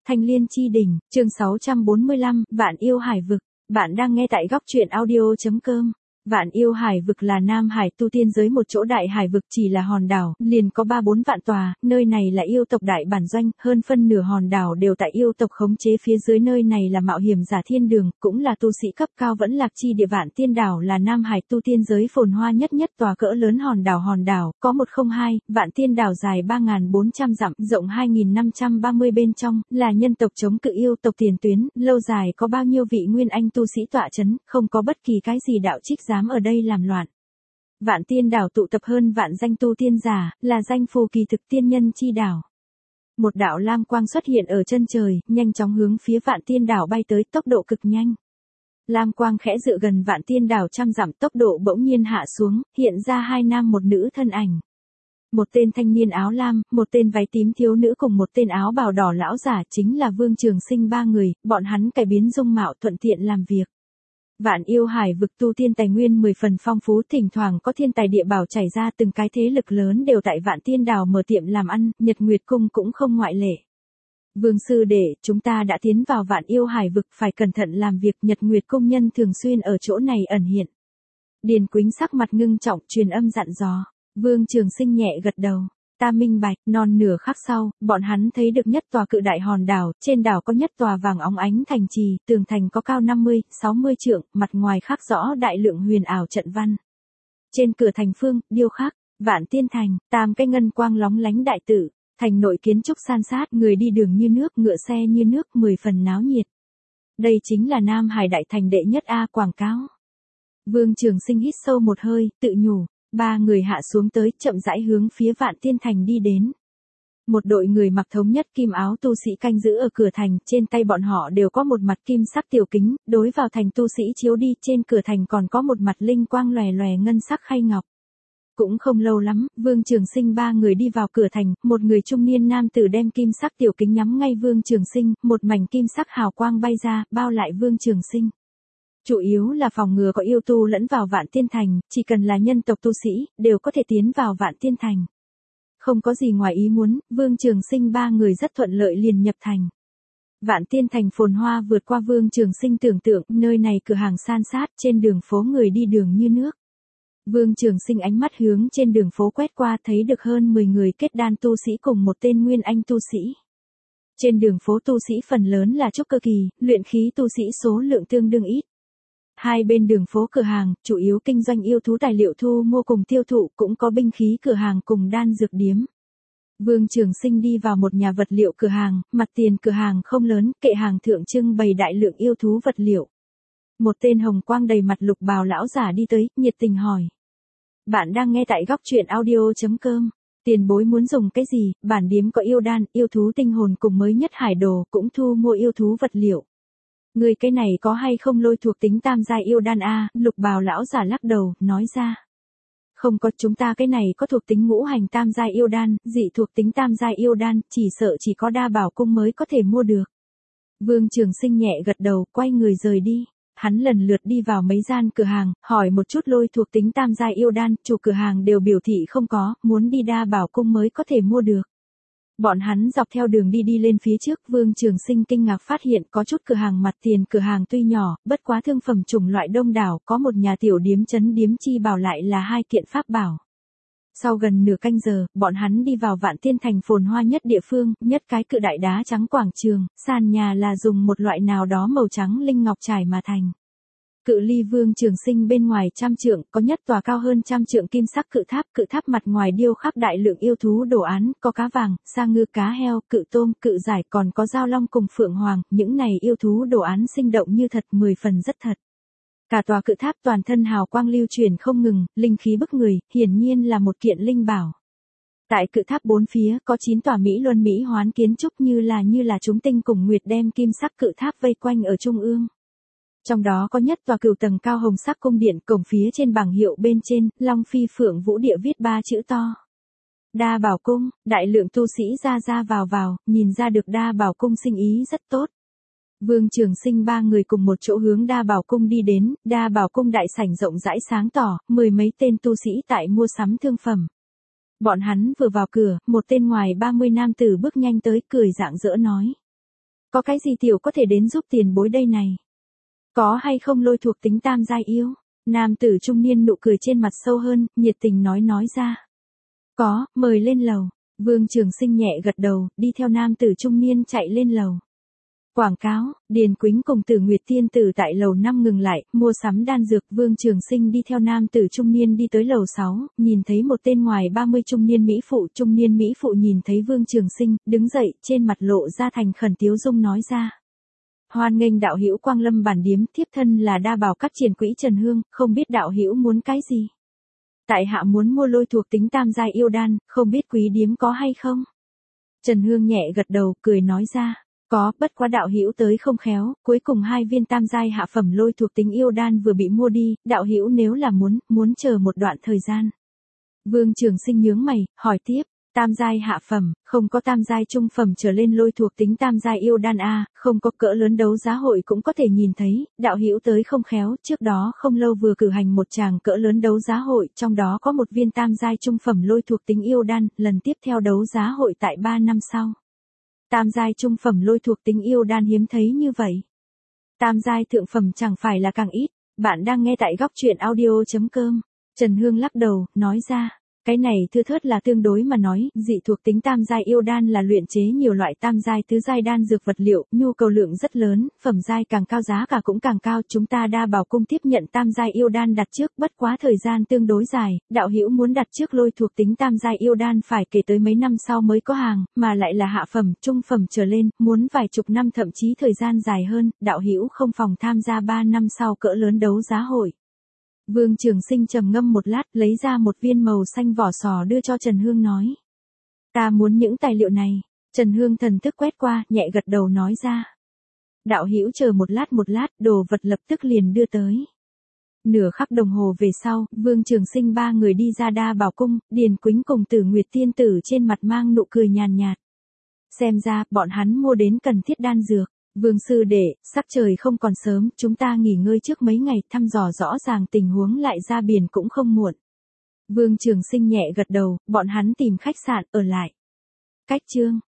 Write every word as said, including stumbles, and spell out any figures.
Thanh Liên Chi Đỉnh, chương sáu trăm bốn mươi lăm, Vạn Yêu Hải Vực. Bạn đang nghe tại góc truyện audio chấm com. Vạn Yêu Hải Vực là Nam Hải tu tiên giới một chỗ đại hải vực chỉ là hòn đảo, liền có ba bốn vạn tòa, nơi này là yêu tộc đại bản doanh, hơn phân nửa hòn đảo đều tại yêu tộc khống chế phía dưới, nơi này là mạo hiểm giả thiên đường, cũng là tu sĩ cấp cao vẫn lạc chi địa. Vạn Tiên Đảo là Nam Hải tu tiên giới phồn hoa nhất nhất tòa cỡ lớn hòn đảo hòn đảo, có một không hai, Vạn Tiên Đảo dài ba nghìn bốn trăm dặm, rộng hai nghìn năm trăm ba mươi, bên trong là nhân tộc chống cự yêu tộc tiền tuyến, lâu dài có bao nhiêu vị nguyên anh tu sĩ tọa chấn, không có bất kỳ cái gì đạo trích dám ở đây làm loạn. Vạn Tiên Đảo tụ tập hơn vạn danh tu tiên giả, là danh phù kỳ thực tiên nhân chi đảo. Một đạo lam quang xuất hiện ở chân trời, nhanh chóng hướng phía Vạn Tiên Đảo bay tới, tốc độ cực nhanh. Lam quang khẽ dựa gần Vạn Tiên Đảo trăm dặm, tốc độ bỗng nhiên hạ xuống, hiện ra hai nam một nữ thân ảnh. Một tên thanh niên áo lam, một tên váy tím thiếu nữ cùng một tên áo bào đỏ lão giả, chính là Vương Trường Sinh ba người, bọn hắn cải biến dung mạo thuận tiện làm việc. Vạn Yêu Hải Vực tu tiên tài nguyên mười phần phong phú, thỉnh thoảng có thiên tài địa bảo chảy ra, từng cái thế lực lớn đều tại Vạn Tiên Đảo mở tiệm làm ăn, Nhật Nguyệt Cung cũng không ngoại lệ. Vương sư đệ, chúng ta đã tiến vào Vạn Yêu Hải Vực, phải cẩn thận làm việc, Nhật Nguyệt Cung nhân thường xuyên ở chỗ này ẩn hiện. Điền Quýnh sắc mặt ngưng trọng truyền âm dặn dò. Vương Trường Sinh nhẹ gật đầu. Ta minh bạch. Non nửa khắc sau, bọn hắn thấy được nhất tòa cự đại hòn đảo, trên đảo có nhất tòa vàng óng ánh thành trì, tường thành có cao năm mươi, sáu mươi trượng, mặt ngoài khắc rõ đại lượng huyền ảo trận văn. Trên cửa thành phương, điêu khắc, Vạn Tiên Thành, tam cái ngân quang lóng lánh đại tự, thành nội kiến trúc san sát, người đi đường như nước, ngựa xe như nước, mười phần náo nhiệt. Đây chính là Nam Hải đại thành đệ nhất A quảng cáo. Vương Trường Sinh hít sâu một hơi, tự nhủ. Ba người hạ xuống tới, chậm rãi hướng phía Vạn Tiên Thành đi đến. Một đội người mặc thống nhất kim áo tu sĩ canh giữ ở cửa thành, trên tay bọn họ đều có một mặt kim sắc tiểu kính, đối vào thành tu sĩ chiếu đi, trên cửa thành còn có một mặt linh quang lòe lòe ngân sắc khay ngọc. Cũng không lâu lắm, Vương Trường Sinh ba người đi vào cửa thành, một người trung niên nam tử đem kim sắc tiểu kính nhắm ngay Vương Trường Sinh, một mảnh kim sắc hào quang bay ra, bao lại Vương Trường Sinh. Chủ yếu là phòng ngừa có yêu tu lẫn vào Vạn Tiên Thành, chỉ cần là nhân tộc tu sĩ, đều có thể tiến vào Vạn Tiên Thành. Không có gì ngoài ý muốn, Vương Trường Sinh ba người rất thuận lợi liền nhập thành. Vạn Tiên Thành phồn hoa vượt qua Vương Trường Sinh tưởng tượng, nơi này cửa hàng san sát, trên đường phố người đi đường như nước. Vương Trường Sinh ánh mắt hướng trên đường phố quét qua, thấy được hơn mười người kết đan tu sĩ cùng một tên nguyên anh tu sĩ. Trên đường phố tu sĩ phần lớn là trúc cơ kỳ, luyện khí tu sĩ số lượng tương đương ít. Hai bên đường phố cửa hàng, chủ yếu kinh doanh yêu thú tài liệu thu mua cùng tiêu thụ, cũng có binh khí cửa hàng cùng đan dược điếm. Vương Trường Sinh đi vào một nhà vật liệu cửa hàng, mặt tiền cửa hàng không lớn, kệ hàng thượng trưng bày đại lượng yêu thú vật liệu. Một tên hồng quang đầy mặt lục bào lão giả đi tới, nhiệt tình hỏi. Bạn đang nghe tại góc truyện audio chấm com. Tiền bối muốn dùng cái gì? Bản điếm có yêu đan, yêu thú tinh hồn cùng mới nhất hải đồ, cũng thu mua yêu thú vật liệu. Người cái này có hay không lôi thuộc tính tam giai yêu đan a? Lục bào lão giả lắc đầu, nói ra. Không có, chúng ta cái này có thuộc tính ngũ hành tam giai yêu đan, dị thuộc tính tam giai yêu đan, chỉ sợ chỉ có Đa Bảo Cung mới có thể mua được. Vương Trường Sinh nhẹ gật đầu, quay người rời đi. Hắn lần lượt đi vào mấy gian cửa hàng, hỏi một chút lôi thuộc tính tam giai yêu đan, chủ cửa hàng đều biểu thị không có, muốn đi Đa Bảo Cung mới có thể mua được. Bọn hắn dọc theo đường đi đi lên phía trước, Vương Trường Sinh kinh ngạc phát hiện có chút cửa hàng mặt tiền cửa hàng tuy nhỏ, bất quá thương phẩm chủng loại đông đảo, có một nhà tiểu điếm trấn điếm chi bảo lại là hai kiện pháp bảo. Sau gần nửa canh giờ, bọn hắn đi vào Vạn Tiên Thành phồn hoa nhất địa phương, nhất cái cự đại đá trắng quảng trường, sàn nhà là dùng một loại nào đó màu trắng linh ngọc trải mà thành. Cự ly Vương Trường Sinh bên ngoài trăm trượng, có nhất tòa cao hơn trăm trượng kim sắc cự tháp, cự tháp mặt ngoài điêu khắc đại lượng yêu thú đồ án, có cá vàng, sa ngư, cá heo, cự tôm, cự giải, còn có dao long cùng phượng hoàng, những này yêu thú đồ án sinh động như thật, mười phần rất thật. Cả tòa cự tháp toàn thân hào quang lưu chuyển không ngừng, linh khí bức người, hiển nhiên là một kiện linh bảo. Tại cự tháp bốn phía có chín tòa Mỹ Luân Mỹ hoán kiến trúc như là như là chúng tinh cùng nguyệt đem kim sắc cự tháp vây quanh ở trung ương. Trong đó có nhất tòa cửu tầng cao hồng sắc cung điện, cổng phía trên bảng hiệu bên trên, Long Phi Phượng Vũ Địa viết ba chữ to. Đa Bảo Cung, đại lượng tu sĩ ra ra vào vào, nhìn ra được Đa Bảo Cung sinh ý rất tốt. Vương Trường Sinh ba người cùng một chỗ hướng Đa Bảo Cung đi đến, Đa Bảo Cung đại sảnh rộng rãi sáng tỏ, mười mấy tên tu sĩ tại mua sắm thương phẩm. Bọn hắn vừa vào cửa, một tên ngoài ba mươi nam tử bước nhanh tới, cười rạng rỡ nói. Có cái gì tiểu có thể đến giúp tiền bối đây này? Có hay không lôi thuộc tính tam giai yêu? Nam tử trung niên nụ cười trên mặt sâu hơn, nhiệt tình nói nói ra. Có, mời lên lầu. Vương Trường Sinh nhẹ gật đầu, đi theo nam tử trung niên chạy lên lầu. Quảng cáo, Điền Quýnh cùng Tử Nguyệt Tiên Tử tại lầu năm ngừng lại, mua sắm đan dược. Vương Trường Sinh đi theo nam tử trung niên đi tới lầu sáu, nhìn thấy một tên ngoài ba mươi trung niên mỹ phụ. Trung niên mỹ phụ nhìn thấy Vương Trường Sinh, đứng dậy, trên mặt lộ ra thành khẩn tiếu dung nói ra. Hoan nghênh đạo hữu quang lâm bản điếm, thiếp thân là đa bảo các triển quỹ Trần Hương, không biết đạo hữu muốn cái gì? Tại hạ muốn mua lôi thuộc tính tam giai yêu đan, không biết quý điếm có hay không? Trần Hương nhẹ gật đầu, cười nói ra. Có, bất quá đạo hữu tới không khéo, cuối cùng hai viên tam giai hạ phẩm lôi thuộc tính yêu đan vừa bị mua đi, đạo hữu nếu là muốn, muốn chờ một đoạn thời gian. Vương Trường Sinh nhướng mày, hỏi tiếp, tam giai hạ phẩm, không có tam giai trung phẩm trở lên lôi thuộc tính tam giai yêu đan a, không có cỡ lớn đấu giá hội cũng có thể nhìn thấy, đạo hữu tới không khéo, trước đó không lâu vừa cử hành một tràng cỡ lớn đấu giá hội, trong đó có một viên tam giai trung phẩm lôi thuộc tính yêu đan, lần tiếp theo đấu giá hội tại ba năm sau. Tam giai trung phẩm lôi thuộc tính yêu đan hiếm thấy như vậy. Tam giai thượng phẩm chẳng phải là càng ít. Bạn đang nghe tại góc truyện audio chấm com. Trần Hương lắc đầu, nói ra. Cái này thưa thớt là tương đối mà nói, dị thuộc tính tam giai yêu đan là luyện chế nhiều loại tam giai tứ giai đan dược vật liệu, nhu cầu lượng rất lớn, phẩm giai càng cao giá cả cũng càng cao. Chúng ta đa bảo cung tiếp nhận tam giai yêu đan đặt trước, bất quá thời gian tương đối dài, đạo hữu muốn đặt trước lôi thuộc tính tam giai yêu đan phải kể tới mấy năm sau mới có hàng, mà lại là hạ phẩm, trung phẩm trở lên, muốn vài chục năm thậm chí thời gian dài hơn, đạo hữu không phòng tham gia ba năm sau cỡ lớn đấu giá hội. Vương Trường Sinh trầm ngâm một lát, lấy ra một viên màu xanh vỏ sò đưa cho Trần Hương nói. Ta muốn những tài liệu này. Trần Hương thần thức quét qua, nhẹ gật đầu nói ra. Đạo hữu chờ một lát một lát, đồ vật lập tức liền đưa tới. Nửa khắc đồng hồ về sau, Vương Trường Sinh ba người đi ra đa bảo cung, Điền Quýnh cùng Tử Nguyệt Tiên Tử trên mặt mang nụ cười nhàn nhạt. Xem ra, bọn hắn mua đến cần thiết đan dược. Vương sư đệ, sắc trời không còn sớm, chúng ta nghỉ ngơi trước mấy ngày, thăm dò rõ ràng tình huống lại ra biển cũng không muộn. Vương Trường Sinh nhẹ gật đầu, bọn hắn tìm khách sạn, ở lại. Cách chương